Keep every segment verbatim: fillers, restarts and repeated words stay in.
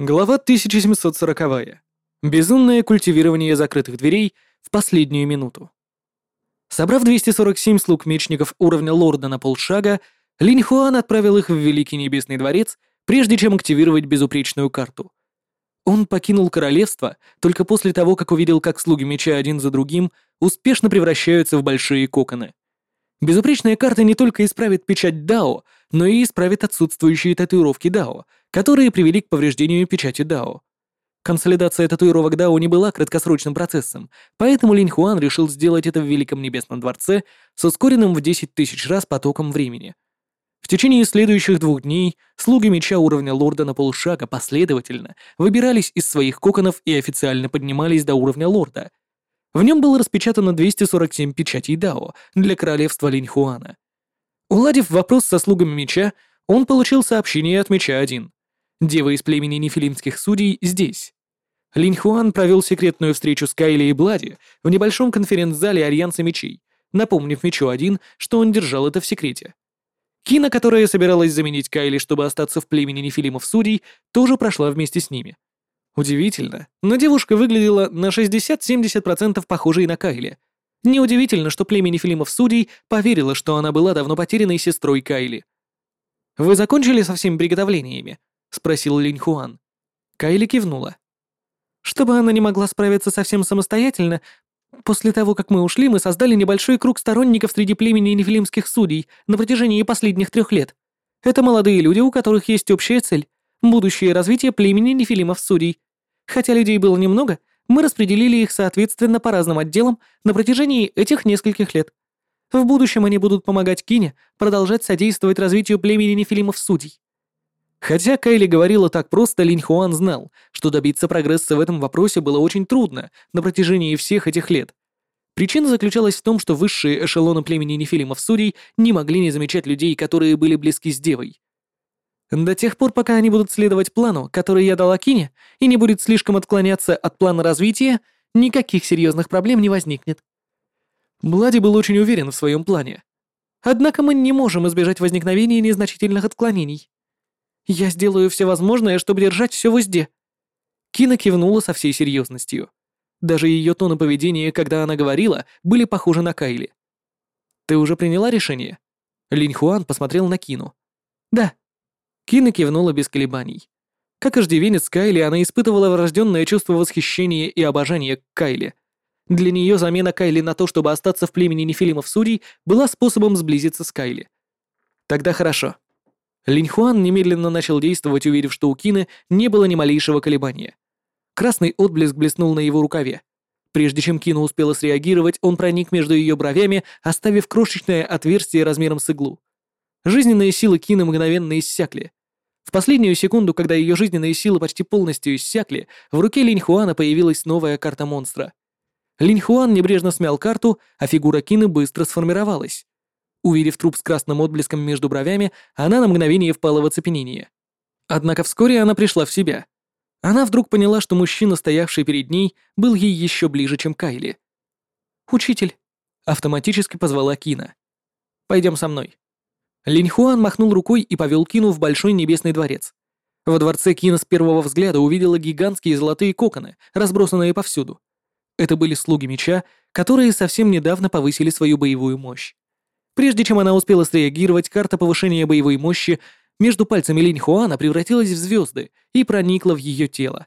Глава тысяча семьсот сороковая. Безумное культивирование закрытых дверей в последнюю минуту. Собрав двести сорок семь слуг мечников уровня лорда на полшага, Линь Хуан отправил их в Великий Небесный дворец, прежде чем активировать безупречную карту. Он покинул королевство только после того, как увидел, как слуги меча один за другим успешно превращаются в большие коконы. Безупречная карта не только исправит печать Дао, но и исправит отсутствующие татуировки Дао, которые привели к повреждению печати Дао. Консолидация татуировок Дао не была краткосрочным процессом, поэтому Линь Хуан решил сделать это в Великом Небесном дворце с ускоренным в десять тысяч раз потоком времени. В течение следующих двух дней слуги меча уровня лорда на полшага последовательно выбирались из своих коконов и официально поднимались до уровня лорда. В нем было распечатано двести сорок семь печатей Дао для королевства Линь Хуана. Уладив вопрос со слугами меча, он получил сообщение от меча один. Дева из племени нефилимских судей здесь. Линь Хуан провел секретную встречу с Кайли и Блади в небольшом конференц-зале Альянса мечей, напомнив мечу один, что он держал это в секрете. Кина, которая собиралась заменить Кайли, чтобы остаться в племени нефилимов судей, тоже прошла вместе с ними. Удивительно, но девушка выглядела на шестьдесят-семьдесят процентов похожей на Кайли. Неудивительно, что племя нефилимов судей поверило, что она была давно потерянной сестрой Кайли. «Вы закончили со всеми приготовлениями?» — спросил Линь Хуан. Кайли кивнула. «Чтобы она не могла справиться совсем самостоятельно, после того, как мы ушли, мы создали небольшой круг сторонников среди племени нефилимских судей на протяжении последних трех лет. Это молодые люди, у которых есть общая цель — будущее развитие племени нефилимов судей. Хотя людей было немного, мы распределили их соответственно по разным отделам на протяжении этих нескольких лет. В будущем они будут помогать Кине продолжать содействовать развитию племени нефилимов судей». Хотя Кайли говорила так просто, Линь Хуан знал, что добиться прогресса в этом вопросе было очень трудно на протяжении всех этих лет. Причина заключалась в том, что высшие эшелоны племени нефилимов судей не могли не замечать людей, которые были близки с девой. До тех пор, пока они будут следовать плану, который я дала Кине, и не будет слишком отклоняться от плана развития, никаких серьезных проблем не возникнет. Блади был очень уверен в своем плане. Однако мы не можем избежать возникновения незначительных отклонений. Я сделаю все возможное, чтобы держать все в узде. Кина кивнула со всей серьезностью. Даже ее тон и поведение, когда она говорила, были похожи на Кайли. «Ты уже приняла решение?» Линь Хуан посмотрел на Кину. «Да». Кина кивнула без колебаний. Как иждивенец Кайли, она испытывала врожденное чувство восхищения и обожания к Кайли. Для нее замена Кайли на то, чтобы остаться в племени нефилимов судей, была способом сблизиться с Кайли. «Тогда хорошо». Линь Хуан немедленно начал действовать, уверив, что у Кины не было ни малейшего колебания. Красный отблеск блеснул на его рукаве. Прежде чем Кина успела среагировать, он проник между ее бровями, оставив крошечное отверстие размером с иглу. Жизненные силы Кины мгновенно иссякли. В последнюю секунду, когда ее жизненные силы почти полностью иссякли, в руке Линь Хуана появилась новая карта монстра. Линь Хуан небрежно смял карту, а фигура Кины быстро сформировалась. Увидев труп с красным отблеском между бровями, она на мгновение впала в оцепенение. Однако вскоре она пришла в себя. Она вдруг поняла, что мужчина, стоявший перед ней, был ей еще ближе, чем Кайли. «Учитель», — автоматически позвала Кина. «Пойдем со мной». Линь Хуан махнул рукой и повел Кину в Большой Небесный дворец. Во дворце Кина с первого взгляда увидела гигантские золотые коконы, разбросанные повсюду. Это были слуги меча, которые совсем недавно повысили свою боевую мощь. Прежде чем она успела среагировать, карта повышения боевой мощи между пальцами Линь Хуана превратилась в звезды и проникла в ее тело.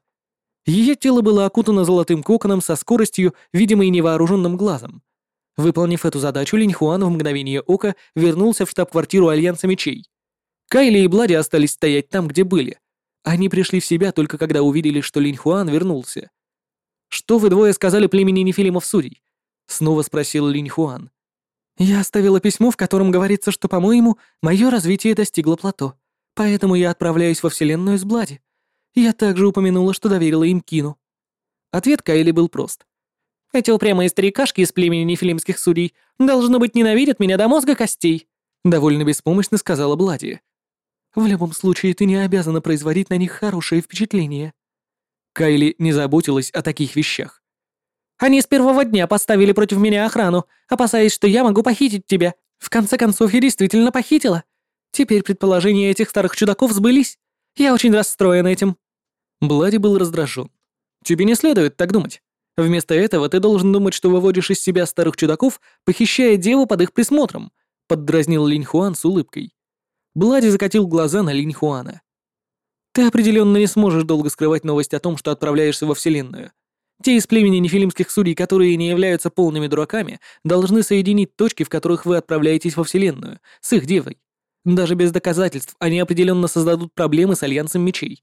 Ее тело было окутано золотым коконом со скоростью, видимой невооруженным глазом. Выполнив эту задачу, Линь Хуан в мгновение ока вернулся в штаб-квартиру Альянса мечей. Кайли и Блади остались стоять там, где были. Они пришли в себя только когда увидели, что Линь Хуан вернулся. «Что вы двое сказали племени нефилимов судей?» — снова спросил Линь Хуан. «Я оставила письмо, в котором говорится, что, по-моему, мое развитие достигло плато, поэтому я отправляюсь во Вселенную с Блади. Я также упомянула, что доверила им Кину». Ответ Кайли был прост. «Эти упрямые старикашки из племени нефилимских судей, должно быть, ненавидят меня до мозга костей», довольно беспомощно сказала Блади. «В любом случае, ты не обязана производить на них хорошее впечатление». Кайли не заботилась о таких вещах. «Они с первого дня поставили против меня охрану, опасаясь, что я могу похитить тебя. В конце концов, я действительно похитила. Теперь предположения этих старых чудаков сбылись. Я очень расстроен этим». Блади был раздражен. «Тебе не следует так думать. Вместо этого ты должен думать, что выводишь из себя старых чудаков, похищая деву под их присмотром», — поддразнил Линь Хуан с улыбкой. Блади закатил глаза на Линь Хуана. «Ты определенно не сможешь долго скрывать новость о том, что отправляешься во Вселенную. Те из племени нефилимских судей, которые не являются полными дураками, должны соединить точки, в которых вы отправляетесь во Вселенную, с их девой. Даже без доказательств они определенно создадут проблемы с Альянсом Мечей.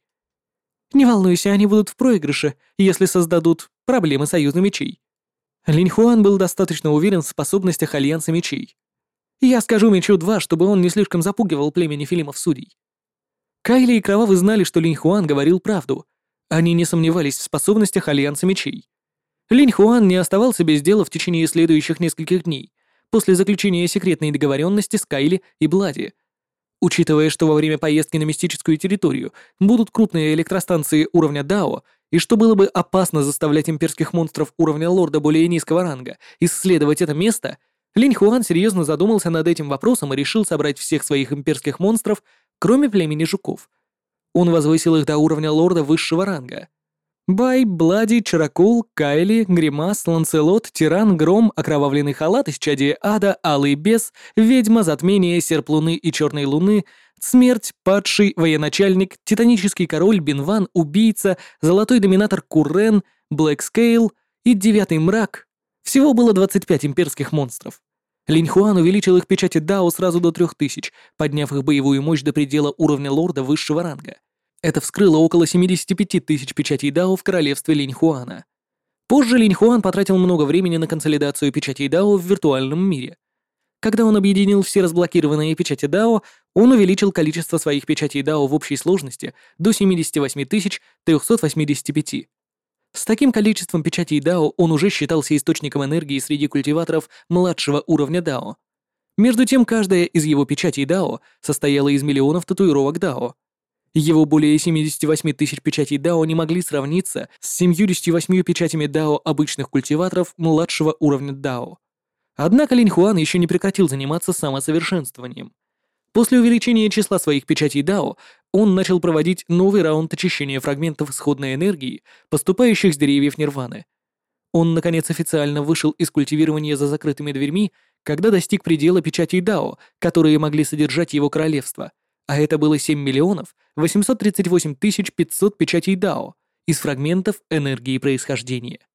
Не волнуйся, они будут в проигрыше, если создадут проблемы Союза Мечей». Линь Хуан был достаточно уверен в способностях Альянса Мечей. «Я скажу Мечу два, чтобы он не слишком запугивал племя нефилимов судей». Кайли и Кровавый знали, что Линь Хуан говорил правду. Они не сомневались в способностях Альянса Мечей. Линь Хуан не оставался без дела в течение следующих нескольких дней, после заключения секретной договоренности с Кайли и Блади. Учитывая, что во время поездки на мистическую территорию будут крупные электростанции уровня Дао, и что было бы опасно заставлять имперских монстров уровня Лорда более низкого ранга исследовать это место, Линь Хуан серьезно задумался над этим вопросом и решил собрать всех своих имперских монстров, кроме племени жуков. Он возвысил их до уровня Лорда высшего ранга. Бай, Блади, Чаракул, Кайли, Гримас, Ланцелот, Тиран, Гром, Окровавленный Халат, Исчадие Ада, Алый Бес, Ведьма, Затмение, Серп Луны и Черной Луны, Смерть, Падший, Военачальник, Титанический Король, Бинван, Убийца, Золотой Доминатор Куррен, Блэк Скейл и Девятый Мрак. Всего было двадцать пять имперских монстров. Линь Хуан увеличил их печати Дао сразу до трёх тысяч, подняв их боевую мощь до предела уровня Лорда высшего ранга. Это вскрыло около семьдесят пять тысяч печатей Дао в королевстве Линь Хуана. Позже Линь Хуан потратил много времени на консолидацию печатей Дао в виртуальном мире. Когда он объединил все разблокированные печати Дао, он увеличил количество своих печатей Дао в общей сложности до семьдесят восемь тысяч триста восемьдесят пять. С таким количеством печатей Дао он уже считался источником энергии среди культиваторов младшего уровня Дао. Между тем, каждая из его печатей Дао состояла из миллионов татуировок Дао. Его более семьдесят восемь тысяч печатей Дао не могли сравниться с семьюдесятью восьмью печатями Дао обычных культиваторов младшего уровня Дао. Однако Линь Хуан еще не прекратил заниматься самосовершенствованием. После увеличения числа своих печатей Дао он начал проводить новый раунд очищения фрагментов исходной энергии, поступающих с деревьев Нирваны. Он, наконец, официально вышел из культивирования за закрытыми дверьми, когда достиг предела печатей Дао, которые могли содержать его королевство, а это было семь миллионов восемьсот тридцать восемь тысяч пятьсот печатей Дао из фрагментов энергии происхождения.